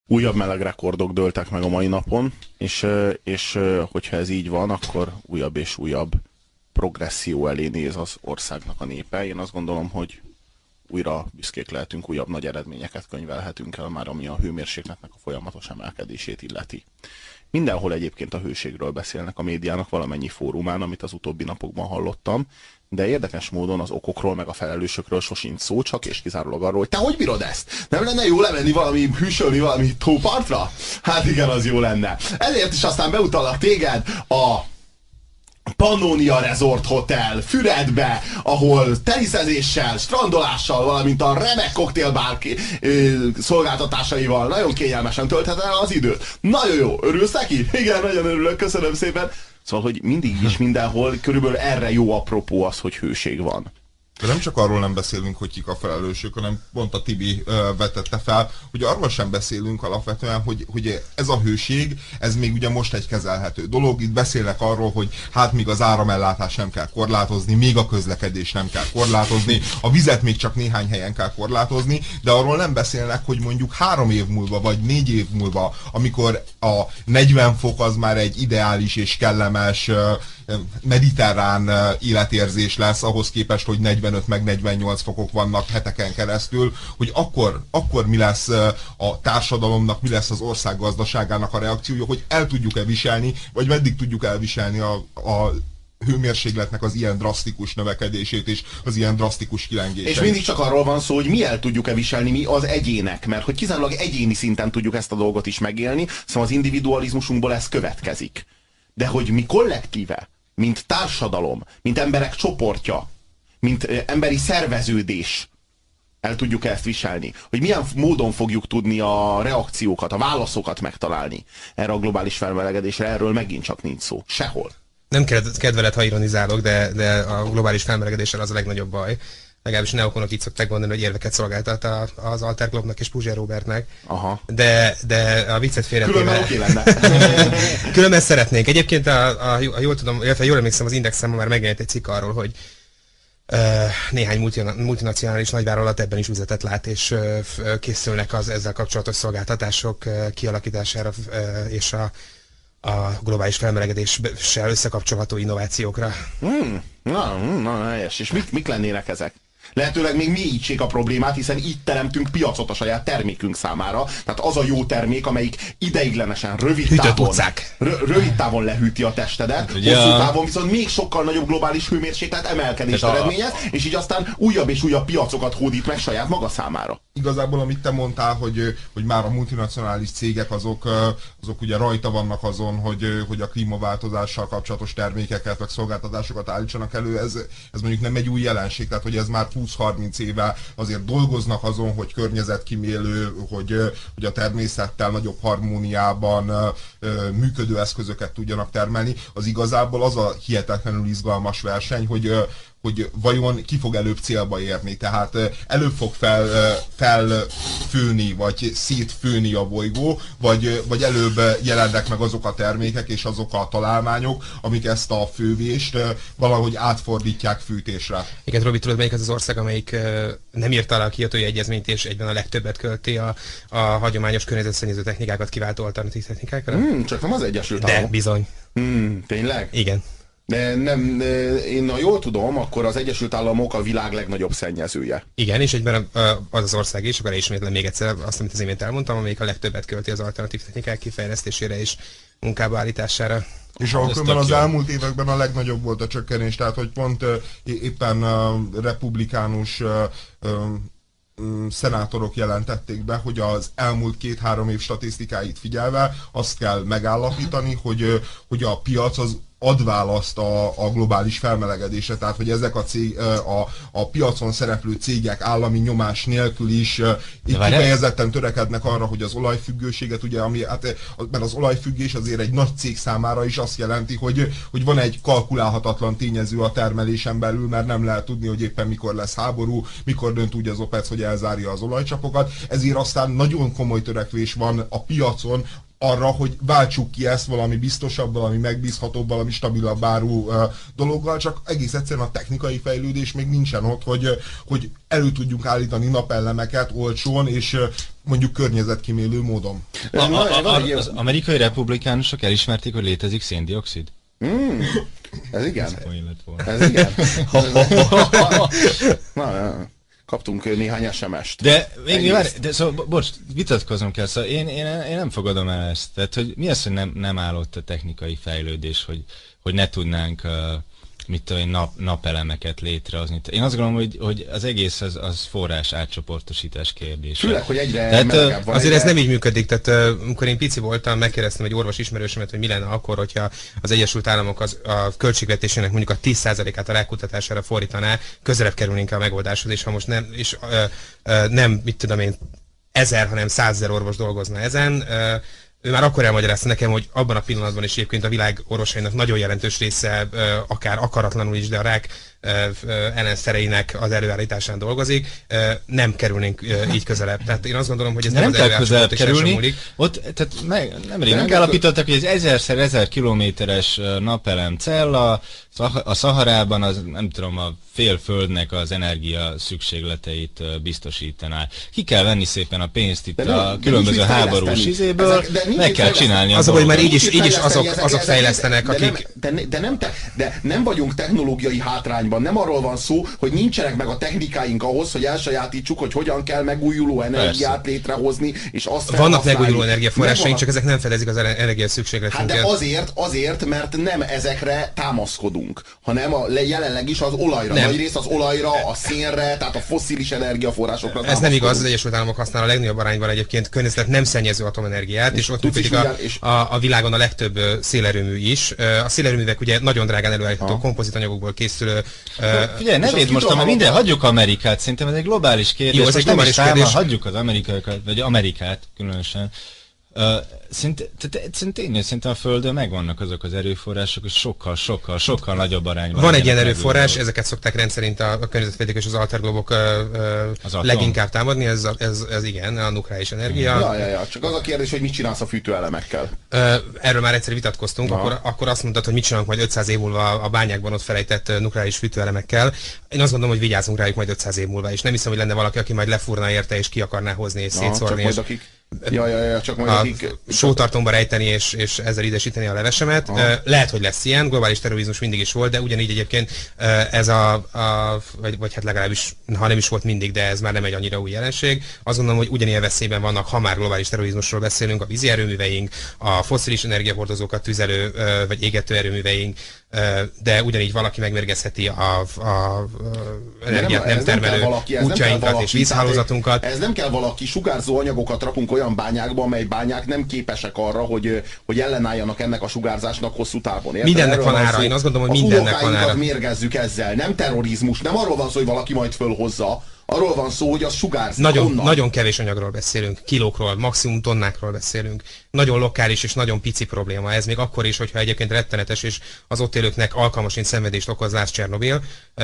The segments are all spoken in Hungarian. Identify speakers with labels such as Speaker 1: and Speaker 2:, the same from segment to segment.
Speaker 1: Újabb melegrekordok dőltek meg a mai napon, és hogyha ez így van, akkor újabb és újabb progresszió elé néz az országnak a népe. Én azt gondolom, hogy újra büszkék lehetünk, újabb nagy eredményeket könyvelhetünk el már, ami a hőmérsékletnek a folyamatos emelkedését illeti. Mindenhol egyébként a hőségről beszélnek a médiának valamennyi fórumán, amit az utóbbi napokban hallottam, de érdekes módon az okokról meg a felelősökről sosincs szó, csak és kizárólag arról, hogy te hogy bírod ezt? Nem lenne jó lemenni valami, hűsölni valami tópartra? Hát igen, az jó lenne. Ezért is aztán beutallak téged a Pannonia Resort Hotel Füredbe, ahol teniszezéssel, strandolással, valamint a remek koktélbár szolgáltatásaival nagyon kényelmesen töltheted el az időt. Nagyon jó, örülsz neki? Igen, nagyon örülök, köszönöm szépen. Szóval, hogy mindig is mindenhol körülbelül erre jó apropó az, hogy hőség van.
Speaker 2: De nem csak arról nem beszélünk, hogy kik a felelősök, hanem pont a Tibi vetette fel, hogy arról sem beszélünk alapvetően, hogy ez a hőség, ez még ugye most egy kezelhető dolog. Itt beszélnek arról, hogy hát még az áramellátás nem kell korlátozni, még a közlekedés nem kell korlátozni, a vizet még csak néhány helyen kell korlátozni, de arról nem beszélnek, hogy mondjuk 3 év múlva, vagy 4 év múlva, amikor a 40 fok az már egy ideális és kellemes mediterrán életérzés lesz, ahhoz képest, hogy 45 meg 48 fokok vannak heteken keresztül, hogy akkor mi lesz a társadalomnak, mi lesz az ország gazdaságának a reakciója, hogy el tudjuk-e viselni, vagy meddig tudjuk elviselni a hőmérsékletnek az ilyen drasztikus növekedését és az ilyen drasztikus kilengését.
Speaker 1: És mindig csak arról van szó, hogy mi el tudjuk-e viselni mi az egyének, mert hogy kizárólag egyéni szinten tudjuk ezt a dolgot is megélni, szóval az individualizmusunkból ez következik. De hogy mi kollektíve, mint társadalom, mint emberek csoportja, mint emberi szerveződés el tudjuk ezt viselni. Hogy milyen módon fogjuk tudni a reakciókat, a válaszokat megtalálni erre a globális felmelegedésre, erről megint csak nincs szó. Sehol.
Speaker 3: Nem kedveled, ha ironizálok, de a globális felmelegedéssel az a legnagyobb baj. Legalábbis neokonok így szokták mondani, hogy érveket szolgáltat az Alter Clubnak és Puzsér Robertnek.
Speaker 1: Aha.
Speaker 3: De a viccet félretéve...
Speaker 1: Különben oké lenne.
Speaker 3: Különben szeretnénk. Egyébként, ha jól tudom, illetve jól emlékszem, az Indexen már megjelent egy cikk arról, hogy néhány multinacionális nagyvállalat ebben is üzletet lát, és készülnek az ezzel kapcsolatos szolgáltatások kialakítására és a globális felmelegedéssel összekapcsolható innovációkra.
Speaker 1: Na, helyes. És mik lennének ezek? Lehetőleg még mélyítsék a problémát, hiszen így teremtünk piacot a saját termékünk számára. Tehát az a jó termék, amelyik ideiglenesen, rövid távon lehűti a testedet, hosszú távon viszont még sokkal nagyobb globális hőmérséklet emelkedést eredményez, és így aztán újabb és újabb piacokat hódít meg saját maga számára.
Speaker 2: Igazából, amit te mondtál, hogy már a multinacionális cégek azok ugye rajta vannak azon, hogy a klímaváltozással kapcsolatos termékeket, vagy szolgáltatásokat állítsanak elő, ez mondjuk nem egy új jelenség, tehát hogy ez már 20-30 éve azért dolgoznak azon, hogy környezetkímélő, hogy a természettel nagyobb harmóniában működő eszközöket tudjanak termelni. Az igazából az a hihetetlenül izgalmas verseny, hogy vajon ki fog előbb célba érni. Tehát előbb fog felfőni, vagy szétfőni a bolygó, vagy előbb jelennek meg azok a termékek és azok a találmányok, amik ezt a fővést valahogy átfordítják fűtésre.
Speaker 3: Igen, Robi, tudod, melyik az az ország, amelyik nem írta alá a Kiotói Egyezményt, és egyben a legtöbbet költi a hagyományos környezetszennyező technikákat kiváltó alternatív technikákra?
Speaker 1: Csak nem az Egyesült Államok.
Speaker 3: De, bizony.
Speaker 1: Tényleg?
Speaker 3: Igen.
Speaker 1: De nem, én ha jól tudom, akkor az Egyesült Államok a világ legnagyobb szennyezője.
Speaker 3: Igen, és egyben az az ország is, akkor ismétlem még egyszer azt, amit az imént elmondtam, amelyik a legtöbbet költi az alternatív technikák kifejlesztésére és munkába állítása.
Speaker 2: És ahol az elmúlt években a legnagyobb volt a csökkenés, tehát hogy pont éppen republikánus szenátorok jelentették be, hogy az elmúlt 2-3 év statisztikáit figyelve azt kell megállapítani, hogy a piac az ad választ a globális felmelegedésre, tehát hogy ezek a piacon szereplő cégek állami nyomás nélkül is kifejezetten törekednek arra, hogy az olajfüggőséget, ugye, mert az olajfüggés azért egy nagy cég számára is azt jelenti, hogy van egy kalkulálhatatlan tényező a termelésen belül, mert nem lehet tudni, hogy éppen mikor lesz háború, mikor dönt úgy az OPEC, hogy elzárja az olajcsapokat, ezért aztán nagyon komoly törekvés van a piacon arra, hogy váltsuk ki ezt valami biztosabb, valami megbízhatóbb, valami stabilabb áru dologgal, csak egész egyszerűen a technikai fejlődés még nincsen ott, hogy elő tudjunk állítani napelemeket olcsón, és mondjuk környezetkímélő módon.
Speaker 4: Az amerikai republikánusok elismerték, hogy létezik széndioxid?
Speaker 1: Ez igen.
Speaker 4: Ez
Speaker 1: igen. Na, kaptunk néhány SMS-t.
Speaker 4: De még szóval, bocs, vitatkoznom kell, szóval én nem fogadom el ezt. Tehát, hogy mi az, hogy nem állott a technikai fejlődés, hogy ne tudnánk mit tudom én, napelemeket létrehozni. Én azt gondolom, hogy az egész az forrás átcsoportosítás kérdése.
Speaker 1: Főleg, hogy egyre melegebb van.
Speaker 3: Azért ez nem így működik, tehát amikor én pici voltam, megkérdeztem egy orvos ismerősömet, hogy mi lenne akkor, hogyha az Egyesült Államok a költségvetésének mondjuk a 10%-át a rákutatására fordítaná, közelebb kerülnénk a megoldáshoz, és ha most nem mit tudom én, 1000, hanem 100 000 orvos dolgozna ezen, ő már akkor elmagyarázta nekem, hogy abban a pillanatban is egyébként a világ orvosainak nagyon jelentős része, akár akaratlanul is, de a rák ellenszereinek az előállításán dolgozik, nem kerülnénk így közelebb. Tehát én azt gondolom, hogy ez
Speaker 4: nem kell közelebb kerülni. Ott, tehát nemrég megállapították, hogy az 1000x1000 kilométeres napelem cella a Szaharában az, nem tudom, a fél földnek az energia szükségleteit biztosítaná. Ki kell venni szépen a pénzt itt a különböző háborús izéből, meg kell csinálni
Speaker 3: a dolgokat. Már így is azok fejlesztenek, akik...
Speaker 1: De nem vagyunk technológiai hátrányban. Nem arról van szó, hogy nincsenek meg a technikáink ahhoz, hogy elsajátítsuk, hogy hogyan kell megújuló energiát létrehozni, és azt
Speaker 3: vannak megújuló energiaforrásaink, csak ezek nem fedezik az energia szükségletünket.
Speaker 1: Hát de azért, mert nem ezekre támaszkodunk, hanem jelenleg is az olajra. Nagyrészt az olajra, a szénre, tehát a fosszilis energiaforrásokra.
Speaker 3: Ez nem igaz, az Egyesült Államok használ a legnagyobb arányban egyébként környezet nem szennyező atomenergiát, és ott működik a világon a legtöbb szélerőmű is. A szélerőművek ugye nagyon drágán előállítható kompozitanyagokból készülő.
Speaker 4: Figyelj, ne védd most, mert minden, hagyjuk Amerikát, szerintem ez egy globális kérdés.
Speaker 3: Jó, ez egy globális kérdés.
Speaker 4: Hagyjuk az amerikaiakat, vagy Amerikát különösen. Szerintem a Földön megvannak azok az erőforrások, és sokkal nagyobb arányban.
Speaker 3: Van egy ilyen erőforrás, ezeket szokták rendszerint a környezetvédők és az alterglobok leginkább támadni, ez igen, a nukleáris energia.
Speaker 1: Ja, csak az a kérdés, hogy mit csinálsz a fűtőelemekkel.
Speaker 3: Erről már egyszer vitatkoztunk, akkor azt mondtad, hogy mit csinálunk majd 500 év múlva a bányákban ott felejtett nukleáris fűtőelemekkel. Én azt gondolom, hogy vigyázzunk rájuk majd 500 év múlva, és nem hiszem, hogy lenne valaki, aki majd lefúrna érte és ki akarná hozni és szétszórni.
Speaker 1: Csak majd akik
Speaker 3: sótartomba rejteni és ezzel ízesíteni a levesemet. Lehet, hogy lesz ilyen, globális terrorizmus mindig is volt, de ugyanígy egyébként ez vagy hát legalábbis, ha nem is volt mindig, de ez már nem egy annyira új jelenség. Azt gondolom, hogy ugyanilyen veszélyben vannak, ha már globális terrorizmusról beszélünk, a vízi erőműveink, a fosszilis energiahordozókat tüzelő vagy égető erőműveink, de ugyanígy valaki megmérgezheti a energiát nem termelő útjainkat és vízhálózatunkat.
Speaker 1: Ez nem kell valaki, sugárzó anyagokat rakunk olyan bányákba, amely bányák nem képesek arra, hogy ellenálljanak ennek a sugárzásnak hosszú távon. Érted?
Speaker 3: Mindennek van ára, én azt gondolom, hogy mindennek van ára.
Speaker 1: Mérgezzük ezzel, nem terrorizmus, nem arról van szó, hogy valaki majd fölhozza, arról van szó, hogy az sugárzik.
Speaker 3: Nagyon kevés anyagról beszélünk, kilókról, maximum tonnákról beszélünk. Nagyon lokális és nagyon pici probléma ez, még akkor is, hogyha egyébként rettenetes és az ott élőknek alkalmasint szenvedést okoz, lásd Csernobil,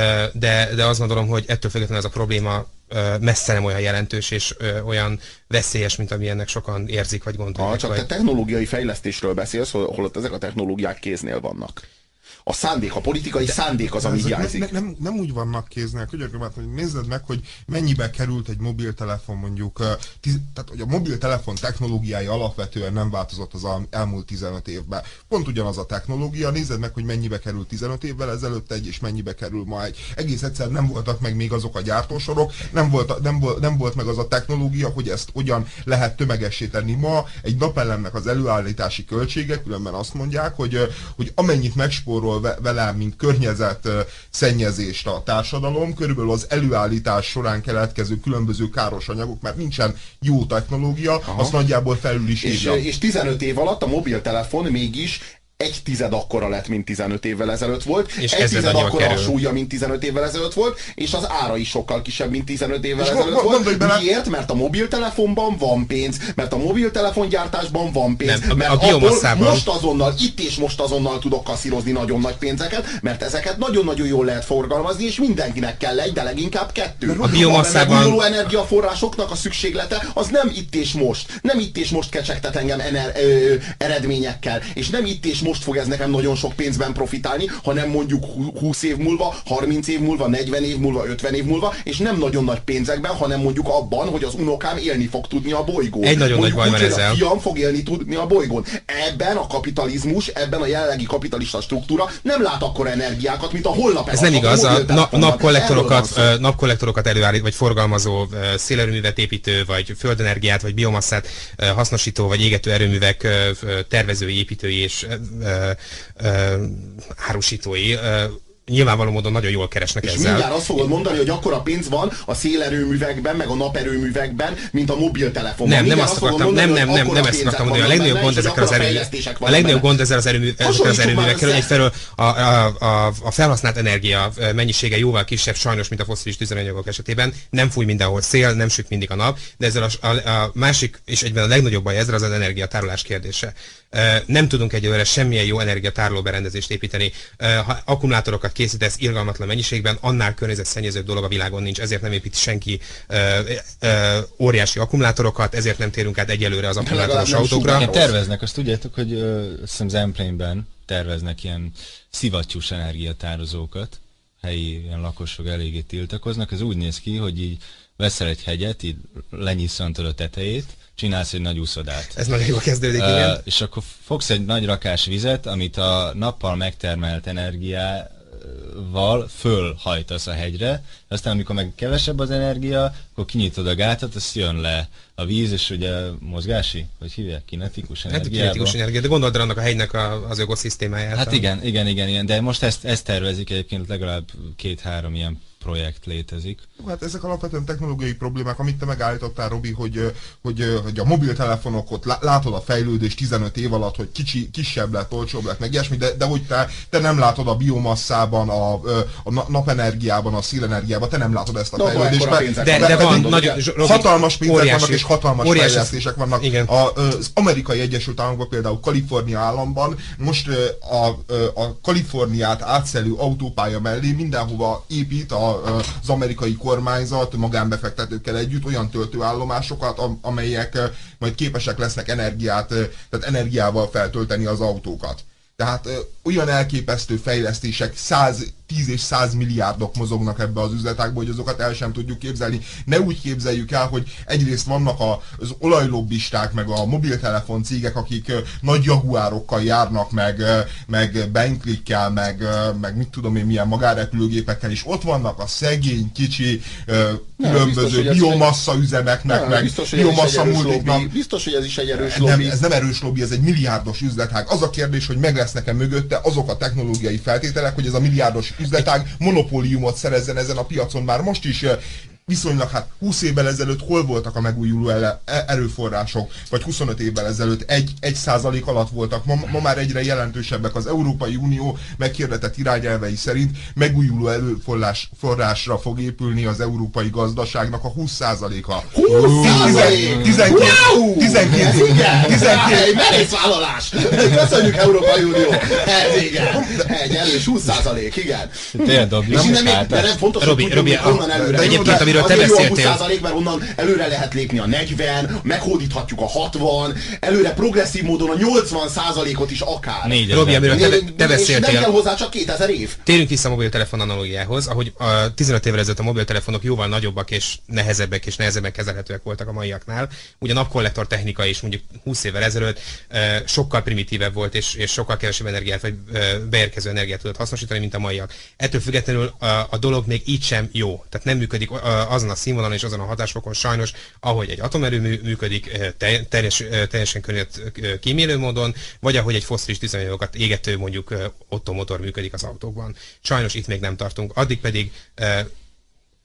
Speaker 3: de azt gondolom, hogy ettől függetlenül ez a probléma messze nem olyan jelentős és olyan veszélyes, mint amilyennek sokan érzik vagy gondolják.
Speaker 1: Csak te technológiai fejlesztésről beszélsz, holott ezek a technológiák kéznél vannak. A szándék, a politikai szándék az, ami hiányzik.
Speaker 2: Nem úgy vannak kéznél, hogy nézzed meg, hogy mennyibe került egy mobiltelefon mondjuk, tehát hogy a mobiltelefon technológiája alapvetően nem változott az elmúlt 15 évben. Pont ugyanaz a technológia, nézzed meg, hogy mennyibe került 15 évvel ezelőtt és mennyibe kerül ma egy. Egész egyszerűen nem voltak meg még azok a gyártósorok, nem volt meg az a technológia, hogy ezt hogyan lehet tömegessé tenni. Ma egy napelemnek az előállítási költsége, különben azt mondják, hogy amennyit megspórol vele, mint környezet szennyezést a társadalom, körülbelül az előállítás során keletkező különböző káros anyagok, mert nincsen jó technológia, azt nagyjából felül is írja.
Speaker 1: És 15 év alatt a mobiltelefon mégis 1/10 akkora lett, mint 15 évvel ezelőtt volt,
Speaker 3: és
Speaker 1: 1/10 akkora a súlya, mint 15 évvel ezelőtt volt, és az ára is sokkal kisebb, mint 15 évvel ezelőtt volt. Miért? Mert a mobiltelefonban van pénz, mert a mobiltelefongyártásban van pénz, mert abból most azonnal, itt és most azonnal tudok kasszírozni nagyon nagy pénzeket, mert ezeket nagyon-nagyon jól lehet forgalmazni, és mindenkinek kell egy, de leginkább 2.
Speaker 3: A biomasszában...
Speaker 1: A megújuló energiaforrásoknak a szükséglete az nem itt és most. Nem itt és most kecsegtet engem eredményekkel, és nem itt és most fog ez nekem nagyon sok pénzben profitálni, hanem mondjuk 20 év múlva, 30 év múlva, 40 év múlva, 50 év múlva, és nem nagyon nagy pénzekben, hanem mondjuk abban, hogy az unokám élni fog tudni a bolygón.
Speaker 3: Egy nagyon nagy baj van ezzel.
Speaker 1: A fiam fog élni tudni a bolygón. Ebben a kapitalizmus, ebben a jelenlegi kapitalista struktúra nem lát akkor energiákat, mint a holnap.
Speaker 3: Ez nem igaz, a napkollektorokat előállít, vagy forgalmazó szélerőművet építő, vagy földenergiát, vagy biomasszát hasznosító, vagy égető erőművek tervezői, építői és árusítói nyilvánvaló módon nagyon jól keresnek
Speaker 1: és
Speaker 3: ezzel.
Speaker 1: Mindjárt azt fogod mondani, hogy akkora pénz van a szélerőművekben, meg a naperőművekben, mint a mobiltelefonban.
Speaker 3: Nem ezt akartam mondani. A legnagyobb gond ezekkel az erőművekkel, hogy egyfelől a felhasznált energia mennyisége jóval kisebb sajnos, mint a fosszilis tüzelőanyagok esetében. Nem fúj mindenhol szél, nem süt mindig a nap, de ezzel a másik és egyben a legnagyobb baj ezzel az energiatárolás kérdése. Nem tudunk egyelőre semmilyen jó energiatároló berendezést építeni. Ha akkumulátorokat készítesz irgalmatlan mennyiségben, annál környezetszennyezőbb dolog a világon nincs, ezért nem épít senki óriási akkumulátorokat, ezért nem térünk át egyelőre az akkumulátoros autókra.
Speaker 4: Igen, terveznek, azt tudjátok, hogy azt hiszem Zemplényben terveznek ilyen szivattyús energiatározókat, helyi ilyen lakosok eléggé tiltakoznak. Ez úgy néz ki, hogy így veszel egy hegyet, így lenyisszantod a tetejét, csinálsz egy nagy úszodát.
Speaker 3: Ez nagyon jól kezdődik, igen.
Speaker 4: És akkor fogsz egy nagy rakás vizet, amit a nappal megtermelt energiával fölhajtasz a hegyre, aztán amikor meg kevesebb az energia, akkor kinyitod a gátat, az jön le a víz, és ugye mozgási, hogy hívják, kinetikus energiába.
Speaker 3: Hát kinetikus energia, de gondold annak a hegynek az ökoszisztémáját.
Speaker 4: Hát igen, de most ezt tervezik egyébként, legalább 2-3 ilyen projekt létezik.
Speaker 2: Hát ezek alapvetően technológiai problémák, amit te megállítottál, Robi, hogy a mobiltelefonok ott látod a fejlődést 15 év alatt, hogy kisebb lett, olcsóbb lett, meg ilyesmi, de hogy te nem látod a biomasszában, a napenergiában, a szélenergiában, te nem látod ezt a fejlődést.
Speaker 3: De van
Speaker 2: nagyon hatalmas pénzek vannak, és hatalmas fejlesztések vannak. Az Amerikai Egyesült Államokban, például Kalifornia államban most a Kaliforniát átszelő autópálya mellé mindenhova épít az amerikai kormányzat magánbefektetőkkel együtt olyan töltőállomásokat, amelyek majd képesek lesznek tehát energiával feltölteni az autókat. Tehát olyan elképesztő fejlesztések, 10 és 100 milliárdok mozognak ebbe az üzletágba, hogy azokat el sem tudjuk képzelni. Ne úgy képzeljük el, hogy egyrészt vannak az olajlobbisták, meg a mobiltelefon cégek, akik nagy jaguárokkal járnak, meg Bentley-kkel, meg mit tudom én milyen magánrepülőgépekkel, és ott vannak a szegény, kicsi, különböző biomassa üzemeknek, meg biomassa multiknak.
Speaker 1: Biztos, hogy ez is egy erős lobby.
Speaker 2: Ez nem erős lobby, ez egy milliárdos üzletág. Az a kérdés, hogy meg lesznek-e mögötte azok a technológiai feltételek, hogy ez a milliárdos üzletág monopóliumot szerezzen ezen a piacon. Már most is viszonylag 20 évvel ezelőtt hol voltak a megújuló erőforrások, vagy 25 évvel ezelőtt 1% alatt voltak, ma már egyre jelentősebbek. Az Európai Unió meghirdetett irányelvei szerint megújuló erőforrásra fog épülni az európai gazdaságnak a 20%-a.
Speaker 1: 12 merészvállalás! Köszönjük, Európai Unió! Ez igen! Egy erős 20%, igen!
Speaker 4: Tényleg dobjuk.
Speaker 1: De nem fontos, hogy tudjuk, hogy honnan előre.
Speaker 3: Egyébként, amiről te beszéltél.
Speaker 1: 20%, mert onnan előre lehet lépni a 40, meghódíthatjuk a 60, előre progresszív módon a 80%-ot is akár.
Speaker 3: Robi, amiről te beszéltél.
Speaker 1: És nem kell hozzá csak 2000 év.
Speaker 3: Térjünk vissza a mobiltelefon analógiához, ahogy 15 évvel ezelőtt a mobiltelefonok jóval nagyobbak és nehezebbek kezelhetőek voltak a maiaknál. Ugye a napkollektor technika is mondjuk 20 évvel ezelőtt sokkal primitívebb volt, és sokkal kevesebb energiát, vagy beérkező energiát tudott hasznosítani, mint a maiak. Ettől függetlenül a dolog még így sem jó. Tehát nem működik azon a színvonalon és azon a hatásfokon sajnos, ahogy egy atomerőmű működik teljesen kímélő módon, vagy ahogy egy fosszilis tüzelőanyagokat égető mondjuk ottomotor működik az autókban. Sajnos itt még nem tartunk. Addig pedig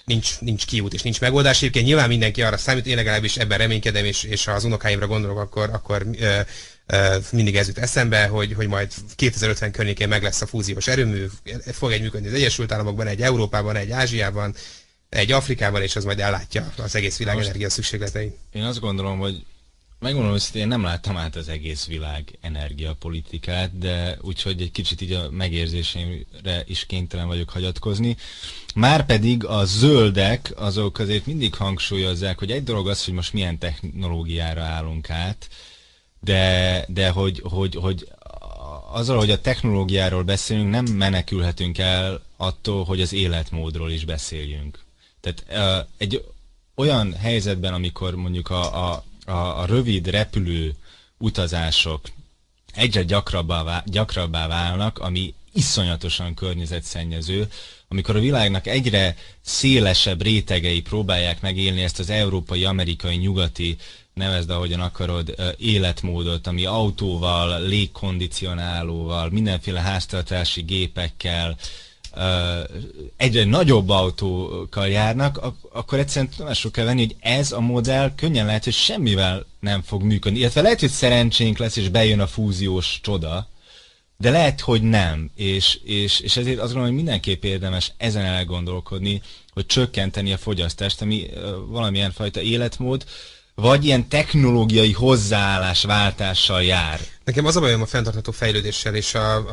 Speaker 3: nincs kiút és nincs megoldás. Egyébként nyilván mindenki arra számít, én legalábbis ebben reménykedem, és ha az unokáimra gondolok, akkor mindig ez jut eszembe, hogy majd 2050 környékén meg lesz a fúziós erőmű, fog egy működni az Egyesült Államokban, egy Európában, egy Ázsiában, egy Afrikában, és az majd ellátja az egész világ energia szükségleteit.
Speaker 4: Én azt gondolom, hogy megmondom, hogy én nem láttam át az egész világ energiapolitikát, de úgyhogy egy kicsit így a megérzéseimre is kénytelen vagyok hagyatkozni. Márpedig a zöldek azok azért mindig hangsúlyozzák, hogy egy dolog az, hogy most milyen technológiára állunk át, de hogy azzal, hogy a technológiáról beszélünk, nem menekülhetünk el attól, hogy az életmódról is beszéljünk. Tehát egy olyan helyzetben, amikor mondjuk a rövid repülő utazások egyre gyakrabbá válnak, ami iszonyatosan környezetszennyező, amikor a világnak egyre szélesebb rétegei próbálják megélni ezt az európai, amerikai, nyugati, nevezd ahogyan akarod, életmódot, ami autóval, légkondicionálóval, mindenféle háztartási gépekkel, egyre nagyobb autókkal járnak, akkor egyszerűen tudomásul kell venni, hogy ez a modell könnyen lehet, hogy semmivel nem fog működni. Illetve lehet, hogy szerencsénk lesz, és bejön a fúziós csoda, de lehet, hogy nem. És ezért azt gondolom, hogy mindenképp érdemes ezen elgondolkodni, hogy csökkenteni a fogyasztást, ami valamilyen fajta életmód, vagy ilyen technológiai hozzáállásváltással jár.
Speaker 3: Nekem az a bajom a fenntartható fejlődéssel és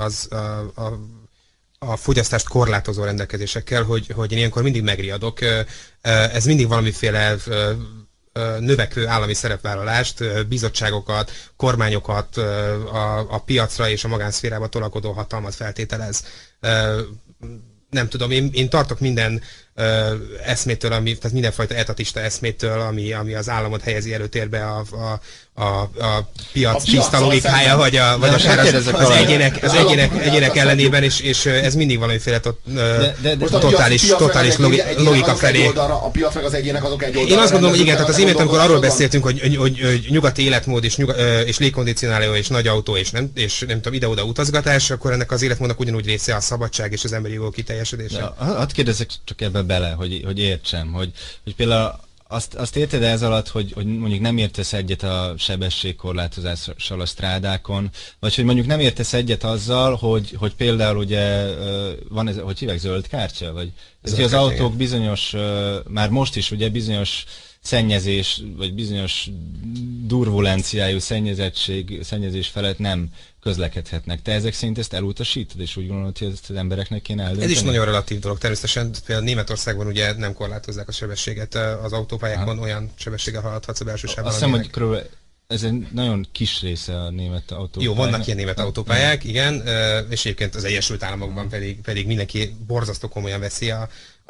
Speaker 3: a fogyasztást korlátozó rendelkezésekkel, hogy én ilyenkor mindig megriadok. Ez mindig valamiféle növekvő állami szerepvállalást, bizottságokat, kormányokat, a piacra és a magánszférába tolakodó hatalmat feltételez. Nem tudom, én tartok minden eszmétől, tehát mindenfajta etatista eszmétől, ami az államot helyezi előtérbe a piac tiszta logikája, vagy az egyének ellenében, és ez mindig valamiféle totális logika felé.
Speaker 5: A piac meg az egyének azok egy oldalra.
Speaker 3: Én azt gondolom, hogy igen, tehát az imént, amikor arról beszéltünk, hogy nyugati életmód és légkondicionáló és nagy autó és nem tudom, ide-oda utazgatás, akkor ennek az életmódnak ugyanúgy része a szabadság és az emberi jogok kiteljesedése.
Speaker 4: Hadd kérdezzek csak ebbe bele, hogy értsem, hogy például azt érted ez alatt, hogy mondjuk nem értesz egyet a sebességkorlátozással a strádákon, vagy hogy mondjuk nem értesz egyet azzal, hogy például ugye van ez, hogy hívják, zöld kártya? Vagy ez, az autók bizonyos, már most is ugye bizonyos szennyezés, vagy bizonyos durvulenciájú szennyezés felett nem közlekedhetnek. Te ezek szerint ezt elutasítod, és úgy gondolod, hogy ezt az embereknek kéne eldönteni?
Speaker 3: Ez is nagyon relatív dolog. Természetesen például Németországban ugye nem korlátozzák a sebességet az autópályákon, olyan sebességgel haladhatsz a belső sávban.
Speaker 4: Azt hiszem, hogy körülbelül ez egy nagyon kis része a német autópályának.
Speaker 3: Jó, vannak ilyen német autópályák, igen, és egyébként az Egyesült Államokban pedig mindenki borzasztó komolyan veszi a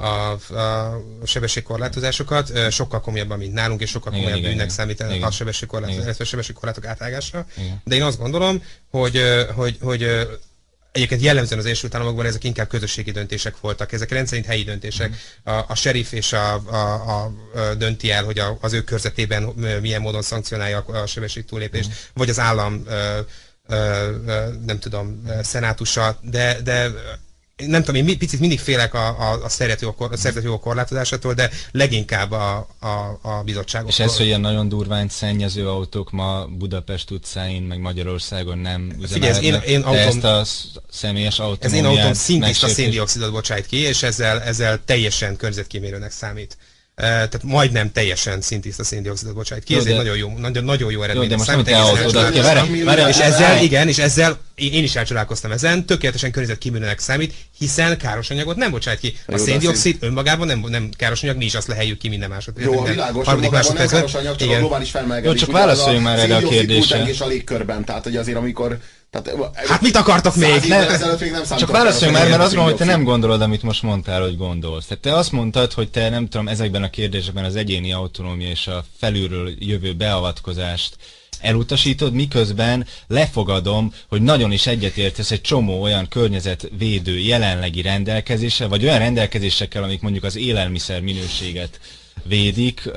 Speaker 3: sebességkorlátozásokat, sokkal komolyabban, mint nálunk, és sokkal komolyabb bűnnek számít a sebességkorlátok áthágása. De én azt gondolom, hogy egyébként jellemzően az Egyesült Államokban ezek inkább közösségi döntések voltak, ezek rendszerint helyi döntések. A sheriff és a dönti el, hogy az ő körzetében milyen módon szankcionálja a sebességtúllépést, vagy az állam, nem tudom, szenátusa, de nem tudom, én picit mindig félek a szerzetőjog korlátozásától, de leginkább a bizottságoktól.
Speaker 4: És ez, hogy ilyen nagyon durvány szennyező autók ma Budapest utcáin, meg Magyarországon nem üzemelhetnek, ezt a személyes autonómiát...
Speaker 3: Ez én autóm szintiszta széndioxidot bocsájt ki, és ezzel teljesen környezetkímélőnek számít. Tehát majdnem teljesen szintiszta széndioxidot bocsájt ki, ez egy nagyon jó eredmény.
Speaker 4: De most nem te autódat kell,
Speaker 3: és ezzel, igen, és ezzel én is elcsodálkoztam ezen, tökéletesen környezetkímélőnek számít, hiszen káros anyagot nem bocsájt ki. A széndioxid önmagában nem káros anyag, mi is azt leheljük ki minden másodpercben.
Speaker 5: Jó, a világos, önmagában nem káros anyag, csak a globális felmelegedés.
Speaker 4: Jó, csak válaszoljunk már erre a kérdésre.
Speaker 5: A légkörben, tehát hogy azért amikor...
Speaker 3: Hát mit akartok még?
Speaker 4: Csak válaszoljunk már, mert azt gondolom, hogy te nem gondolod, amit most mondtál, hogy gondolsz. Tehát te azt mondtad, hogy te nem tudom, ezekben a kérdésekben az egyéni autonómia és a felülről jövő beavatkozást elutasítod, miközben lefogadom, hogy nagyon is egyetértesz egy csomó olyan környezetvédő jelenlegi rendelkezéssel, vagy olyan rendelkezésekkel, amik mondjuk az élelmiszer minőséget védik,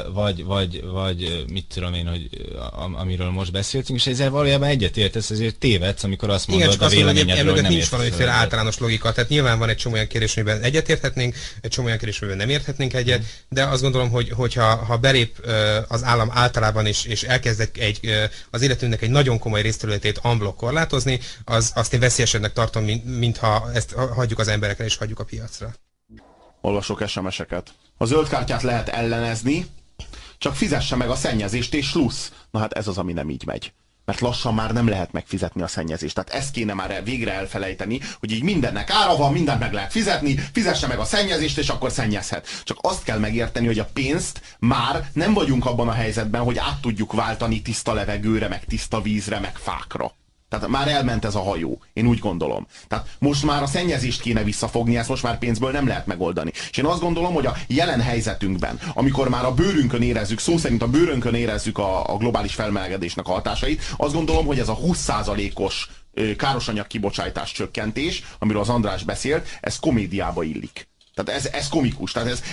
Speaker 4: vagy mit tudom én, hogy amiről most beszéltünk, és ezzel valójában egyetértesz, ezért tévedsz, amikor azt mondod,
Speaker 3: igen,
Speaker 4: a véleményedről, hogy nem
Speaker 3: nincs valamiféle általános logika. Tehát nyilván van egy csomó olyan kérdés, amiben egyetérthetnénk, egy csomó olyan kérdés, amiben nem érthetnénk egyet, de azt gondolom, hogy ha belép az állam általában és elkezd az életünknek egy nagyon komoly részterületét unblock korlátozni, azt én veszélyesebbnek tartom, mintha ezt hagyjuk az emberekre és hagyjuk a piacra.
Speaker 1: Olvasok SMS-eket. A zöld kártyát lehet ellenezni, csak fizesse meg a szennyezést és slussz. Na hát ez az, ami nem így megy. Mert lassan már nem lehet megfizetni a szennyezést. Tehát ezt kéne már végre elfelejteni, hogy így mindennek ára van, mindent meg lehet fizetni, fizesse meg a szennyezést, és akkor szennyezhet. Csak azt kell megérteni, hogy a pénzt már nem vagyunk abban a helyzetben, hogy át tudjuk váltani tiszta levegőre, meg tiszta vízre, meg fákra. Tehát már elment ez a hajó, én úgy gondolom. Tehát most már a szennyezést kéne visszafogni, ezt most már pénzből nem lehet megoldani. És én azt gondolom, hogy a jelen helyzetünkben, amikor már a bőrünkön érezzük, szó szerint a bőrünkön érezzük a globális felmelegedésnek a hatásait, azt gondolom, hogy ez a 20%-os károsanyag kibocsátás csökkentés, amiről az András beszélt, ez komédiába illik. Tehát ez komikus. Tehát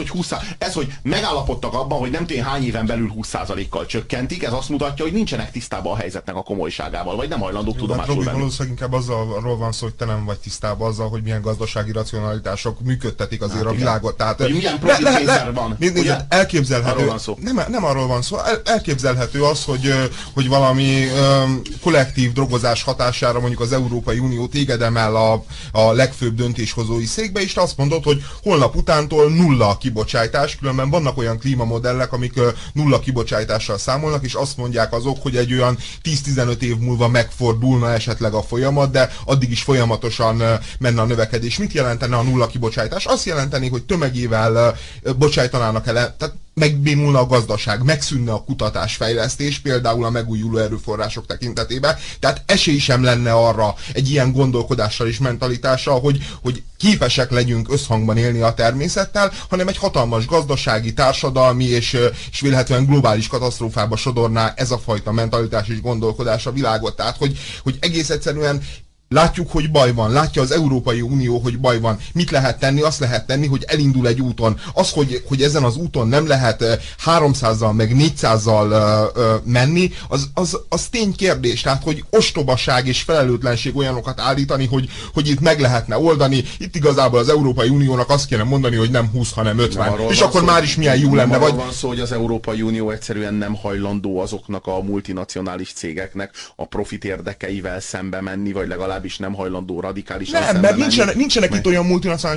Speaker 1: ez, hogy megállapodtak abban, hogy nem tudom hány éven belül 20%-kal csökkentik, ez azt mutatja, hogy nincsenek tisztában a helyzetnek a komolyságával, vagy nem hajlandók tudomásul venni.
Speaker 2: Valószínűleg inkább arról van szó, hogy te nem vagy tisztában azzal, hogy milyen gazdasági racionalitások működtetik azért a világot. Tehát,
Speaker 1: hogy milyen profitpénzer van.
Speaker 2: Elképzelhető.
Speaker 1: Arról van szó.
Speaker 2: Nem arról van szó. Elképzelhető az, hogy valami kollektív drogozás hatására mondjuk az Európai Unió téged emel a legfőbb döntéshozói székbe, és te azt mondod, hogy holnap utántól nulla a kibocsátás, különben vannak olyan klímamodellek, amik nulla kibocsátással számolnak, és azt mondják azok, hogy egy olyan 10-15 év múlva megfordulna esetleg a folyamat, de addig is folyamatosan menne a növekedés. Mit jelentene a nulla kibocsátás? Azt jelenteni, hogy tömegével bocsájtanának el, tehát megbénulna a gazdaság, megszűnne a kutatásfejlesztés, például a megújuló erőforrások tekintetében. Tehát esély sem lenne arra egy ilyen gondolkodással és mentalitással, hogy képesek legyünk összhangban élni a természettel, hanem egy hatalmas gazdasági, társadalmi és vélhetően globális katasztrófába sodorná ez a fajta mentalitás és gondolkodás a világot. Tehát, hogy egész egyszerűen látjuk, hogy baj van, látja az Európai Unió, hogy baj van. Mit lehet tenni? Azt lehet tenni, hogy elindul egy úton. Az, hogy ezen az úton nem lehet 300-zal meg 400-zal menni, az ténykérdés. Tehát, hogy ostobaság és felelőtlenség olyanokat állítani, hogy itt meg lehetne oldani. Itt igazából az Európai Uniónak azt kéne mondani, hogy nem 20, hanem 50. És akkor már is milyen jó lenne.
Speaker 1: Arról van szó, hogy az Európai Unió egyszerűen nem hajlandó azoknak a multinacionális cégeknek a profit érdekeivel szembe menni, vagy legalábbis nem hajlandó radikálisan
Speaker 2: szembe menni. Nem, mert nincsenek itt olyan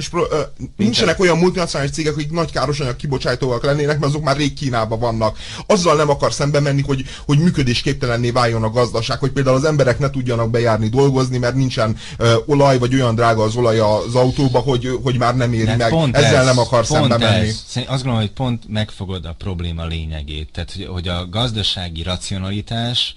Speaker 2: multinacionális cégek, akik nagy károsanyag kibocsátóak lennének, mert azok már rég Kínában vannak. Azzal nem akar szembe menni, hogy működésképtelenné váljon a gazdaság, hogy például az emberek ne tudjanak bejárni dolgozni, mert nincsen olaj, vagy olyan drága az olaj az autóba, hogy már nem éri meg. Ezzel nem akar szembe menni.
Speaker 4: Azt gondolom, hogy pont megfogod a probléma lényegét. Tehát, hogy a gazdasági racionalitás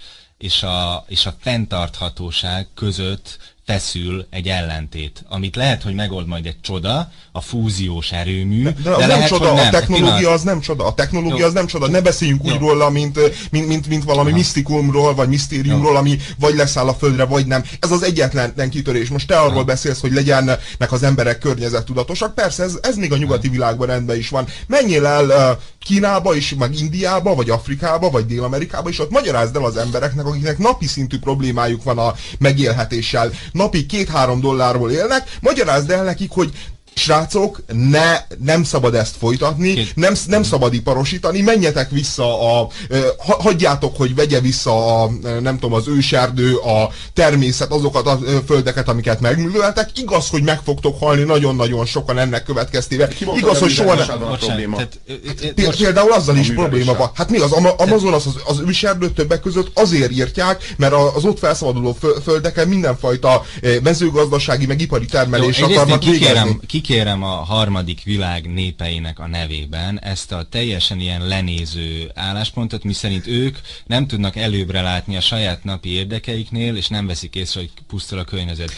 Speaker 4: és a fenntarthatóság között feszül egy ellentét, amit lehet, hogy megold majd egy csoda, a fúziós erőmű, de
Speaker 2: az
Speaker 4: lehet,
Speaker 2: nem csoda,
Speaker 4: hogy nem.
Speaker 2: A technológia az nem csoda. A technológia az nem csoda. Ne beszéljünk úgy róla, mint valami misztikumról, vagy misztériumról, ami vagy leszáll a földre, vagy nem. Ez az egyetlen kitörés. Most te arról beszélsz, hogy legyenek az emberek környezettudatosak. Persze, ez még a nyugati világban rendben is van. Menjél el Kínába is, meg Indiába, vagy Afrikába, vagy Dél-Amerikába, és ott magyarázd el az embereknek, akiknek napi szintű problémájuk van a megélhetéssel, napi $2-3 élnek, magyarázd el nekik, hogy srácok, nem szabad ezt folytatni, nem szabad iparosítani, menjetek vissza hagyjátok, hogy vegye vissza nem tudom, az őserdő, a természet, azokat a földeket, amiket megműveltek. Igaz, hogy meg fogtok halni nagyon-nagyon sokan ennek következtében. Igaz, hogy soha nem. Például azzal is probléma van. Hát mi az Amazonas, az őserdő többek között azért írtják, mert az ott felszabaduló földeken mindenfajta mezőgazdasági, meg ipari termelést akarnak végezni.
Speaker 4: Kikérem a harmadik világ népeinek a nevében ezt a teljesen ilyen lenéző álláspontot, miszerint ők nem tudnak előbbre látni a saját napi érdekeiknél, és nem veszik észre, hogy pusztul a környezet.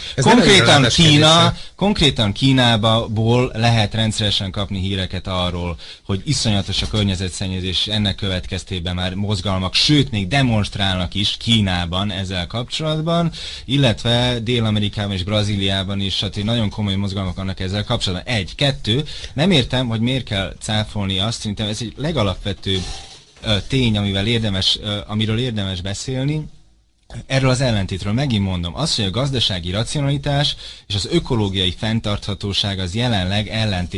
Speaker 4: Konkrétan Kínából lehet rendszeresen kapni híreket arról, hogy iszonyatos a környezetszennyezés, ennek következtében már mozgalmak, sőt még demonstrálnak is Kínában ezzel kapcsolatban, illetve Dél-Amerikában és Brazíliában is, hát nagyon komoly mozgalmak vannak ezzel kapcsolatban. kapcsolatban. 1, 2. Nem értem, hogy miért kell cáfolni azt, szerintem ez egy legalapvetőbb tény, amiről érdemes beszélni. Erről az ellentétről megint mondom, az, hogy a gazdasági racionalitás és az ökológiai fenntarthatóság az jelenleg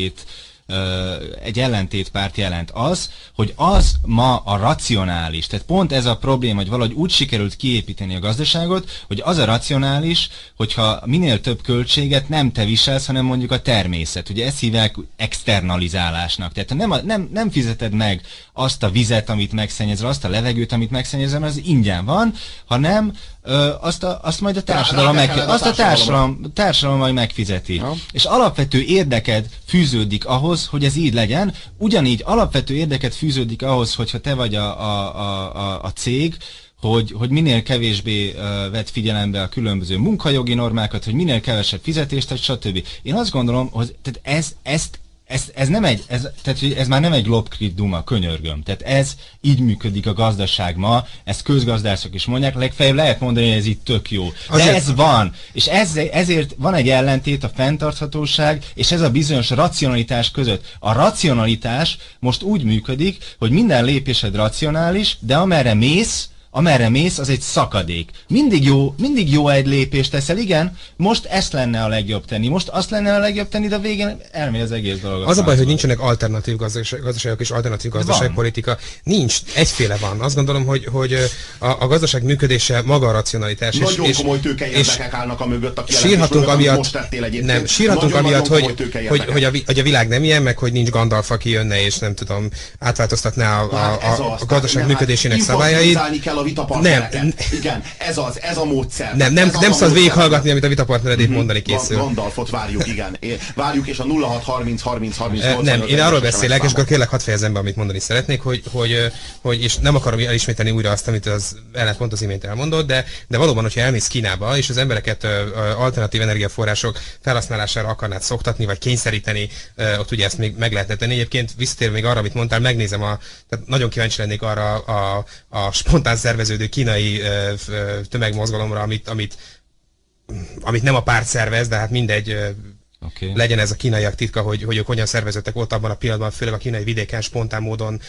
Speaker 4: egy ellentétpárt jelent. Az, hogy az ma a racionális, tehát pont ez a probléma, hogy valahogy úgy sikerült kiépíteni a gazdaságot, hogy az a racionális, hogyha minél több költséget nem te viselsz, hanem mondjuk a természet. Ugye ezt hívják externalizálásnak. Tehát nem fizeted meg azt a vizet, amit megszennyezel, azt a levegőt, amit megszennyezel, mert az ingyen van, hanem azt majd a társadalom majd megfizeti. Ja. És alapvető érdeked fűződik ahhoz, hogy ez így legyen. Ugyanígy alapvető érdeked fűződik ahhoz, hogyha te vagy a cég, hogy minél kevésbé vett figyelembe a különböző munkajogi normákat, hogy minél kevesebb fizetést, stb. Én azt gondolom, hogy ez már nem egy lobkrit duma, könyörgöm. Tehát ez így működik a gazdaság ma, ezt közgazdászok is mondják, legfeljebb lehet mondani, hogy ez itt tök jó. De ez van, és ezért van egy ellentét a fenntarthatóság, és ez a bizonyos racionalitás között. A racionalitás most úgy működik, hogy minden lépésed racionális, de amerre mész, az egy szakadék. Mindig jó egy lépést teszel, igen, most ezt lenne a legjobb tenni, most azt lenne a legjobb tenni, de a végén elmegy az egész dolog.
Speaker 3: Az a baj, hogy nincsenek alternatív gazdaságok és alternatív gazdaságpolitika. Nincs, egyféle van. Azt gondolom, hogy a gazdaság működése maga a racionalitás.
Speaker 5: Nagyon komoly tőkeérdekek állnak a mögött, a
Speaker 3: sírhatunk amiatt, hogy a világ nem ilyen, meg hogy nincs Gandalf, aki jönne és nem tudom, átváltoztatná a gazdaság működésének szabályait.
Speaker 5: Nem. Igen, ez a módszer.
Speaker 3: Nem szabad végighallgatni, amit a vitapartnered épp mondani készül.
Speaker 5: Gandalfot várjuk, igen. Várjuk, és a 0630
Speaker 3: Nem, én arról beszélek, és akkor kérlek hadd fejezem be, amit mondani szeretnék, hogy és nem akarom elismételni újra azt, amit az ellentmond az imént elmondott, de valóban, hogyha elmész Kínába, és az embereket alternatív energiaforrások felhasználására akarnád szoktatni, vagy kényszeríteni, ott ugye ezt még meg lehetne tenni. Egyébként visszatérve még arra, amit mondtál, megnézem, tehát nagyon kíváncsi lennék arra a spontán szerveződő kínai tömegmozgalomra, amit nem a párt szervez, de hát mindegy, legyen ez a kínaiak titka, hogy ők hogyan szerveződtek ott abban a pillanatban, főleg a kínai vidéken spontán módon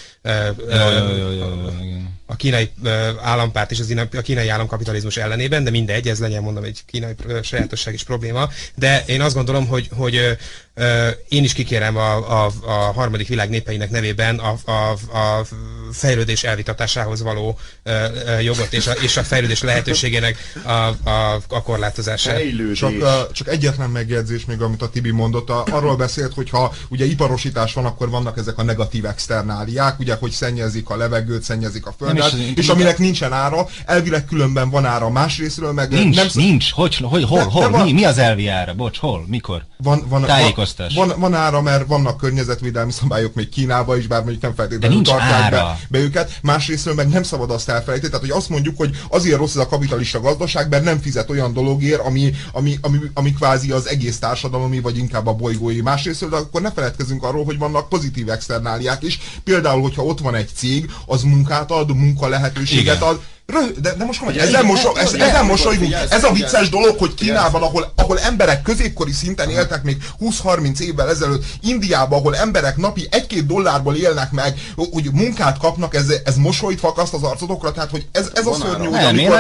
Speaker 3: a kínai állampárt és a kínai államkapitalizmus ellenében, de mindegy, ez legyen mondom egy kínai sajátosság is probléma, de én azt gondolom, hogy én is kikérem a harmadik világ népeinek nevében a fejlődés elvitatásához való jogot és a fejlődés lehetőségének a korlátozását.
Speaker 2: Csak egyetlen megjegyzés még, amit a Tibi mondott. Arról beszélt, hogy ha ugye iparosítás van, akkor vannak ezek a negatív externáliák, ugye, hogy szennyezik a levegőt, szennyezik a földet, és aminek nincsen ára, elvileg különben van ára, másrészről meg...
Speaker 4: Nincs. Hol? Mi az elvi ára? Bocs, hol? Mikor?
Speaker 2: Van ára, mert vannak környezetvédelmi szabályok még Kínában is, bár mondjuk nem feltétlenül tartják be őket. Másrészről meg nem szabad azt elfelejteni, tehát hogy azt mondjuk, hogy azért rossz ez a kapitalista gazdaság, mert nem fizet olyan dologért, ami kvázi az egész társadalomi, vagy inkább a bolygói. Másrészről, de akkor ne feledkezzünk arról, hogy vannak pozitív externáliák is. Például, hogyha ott van egy cég, az munkát ad, munkalehetőséget ad. De most komolyan, ezen mosolygunk. Ez a vicces dolog, hogy Kínában, ahol emberek középkori szinten éltek még 20-30 évvel ezelőtt, Indiában, ahol emberek napi 1-2 dollárból élnek meg, hogy munkát kapnak, ez mosolyt fakaszt az arcotokra, tehát hogy ez a szörnyű,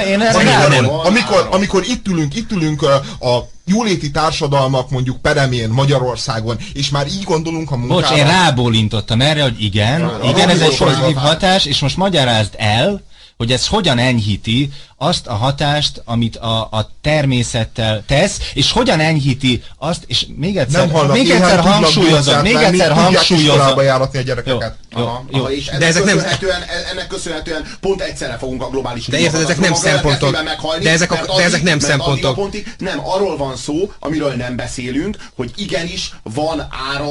Speaker 2: amikor itt ülünk a jóléti társadalmak mondjuk peremén Magyarországon, és már így gondolunk a munkára.
Speaker 4: Bocs, én rábólintottam erre, hogy igen, ez egy pozitív hatás, és most magyarázd el, hogy ez hogyan enyhíti azt a hatást, amit a természettel tesz, és hogyan enyhíti azt, és még egyszer hangsúlyozom.
Speaker 2: járatni a gyerekeket.
Speaker 5: Jó. És de ennek köszönhetően pont egyszerre fogunk a globális
Speaker 3: de érted, ezek nem szempontok. De ezek nem szempontok.
Speaker 5: Nem, arról van szó, amiről nem beszélünk, hogy igenis van ára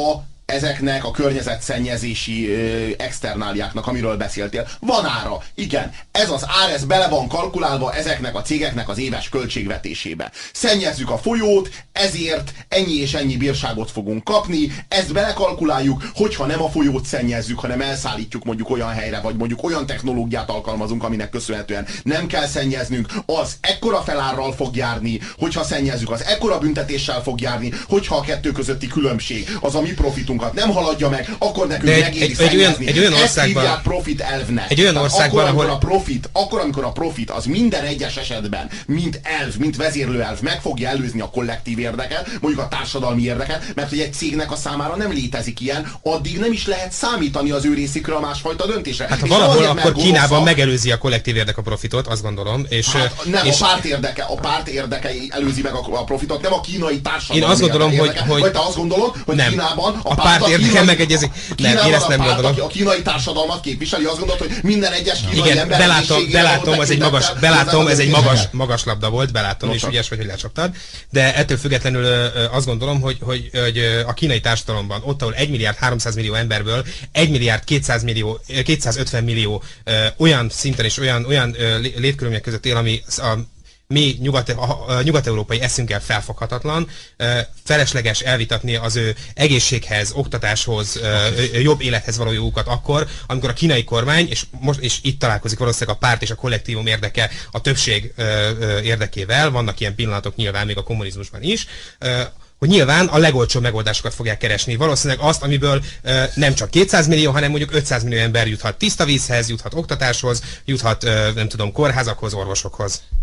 Speaker 5: ezeknek a környezetszennyezési externáliáknak, amiről beszéltél. Van ára. Igen, ez az ár, ez bele van kalkulálva ezeknek a cégeknek az éves költségvetésébe. Szennyezzük a folyót, ezért ennyi és ennyi bírságot fogunk kapni, ezt belekalkuláljuk, hogyha nem a folyót szennyezzük, hanem elszállítjuk mondjuk olyan helyre, vagy mondjuk olyan technológiát alkalmazunk, aminek köszönhetően nem kell szennyeznünk, az ekkora felárral fog járni, hogyha szennyezzük, az ekkora büntetéssel fog járni, hogyha a kettő közötti különbség az a mi profitunkat nem haladja meg, akkor nekünk megéri szennyezni.
Speaker 3: Egy olyan
Speaker 5: ezt hívják profit elvnek.
Speaker 3: Egy olyan országban,
Speaker 5: akkor, amikor a profit az minden egyes esetben, mint elv, mint vezérlőelv meg fogja előzni a kollektív érdeket, mondjuk a társadalmi érdeket, mert hogy egy cégnek a számára nem létezik ilyen, addig nem is lehet számítani az ő részükről a másfajta döntésre.
Speaker 3: Hát ha valahol, akkor Kínában megelőzi a kollektív érdek a profitot, azt gondolom.
Speaker 5: Nem, a párt érdeke előzi meg a profitot, nem a kínai társadalmi
Speaker 3: Én azt gondolom,
Speaker 5: érdeke.
Speaker 3: hogy
Speaker 5: Vagy te azt gondolod, hogy
Speaker 3: nem.
Speaker 5: Kínában
Speaker 3: a párt érdeke megegyezik. Nem, én ezt nem gondolom.
Speaker 5: A kínai társadalmat képviseli, azt gondolod, hogy minden egyes kínai ember
Speaker 3: belátom, ez egy magas labda volt, belátom, és ügyes vagy, hogy lecsaptad. De ettől függetlenül azt gondolom, hogy a kínai társadalomban, ott, ahol 1 milliárd 300 millió emberből 1 milliárd 250 millió olyan szinten és olyan létkörülmények között él, ami mi nyugat-európai eszünkkel felfoghatatlan, felesleges elvitatni az ő egészséghez, oktatáshoz, jobb élethez való jogukat akkor, amikor a kínai kormány, és itt találkozik valószínűleg a párt és a kollektívum érdeke a többség érdekével, vannak ilyen pillanatok nyilván még a kommunizmusban is, hogy nyilván a legolcsóbb megoldásokat fogják keresni. Valószínűleg azt, amiből nem csak 200 millió, hanem mondjuk 500 millió ember juthat tiszta vízhez, juthat oktatáshoz, juthat, nem tudom, kórházakhoz, orvosokhoz.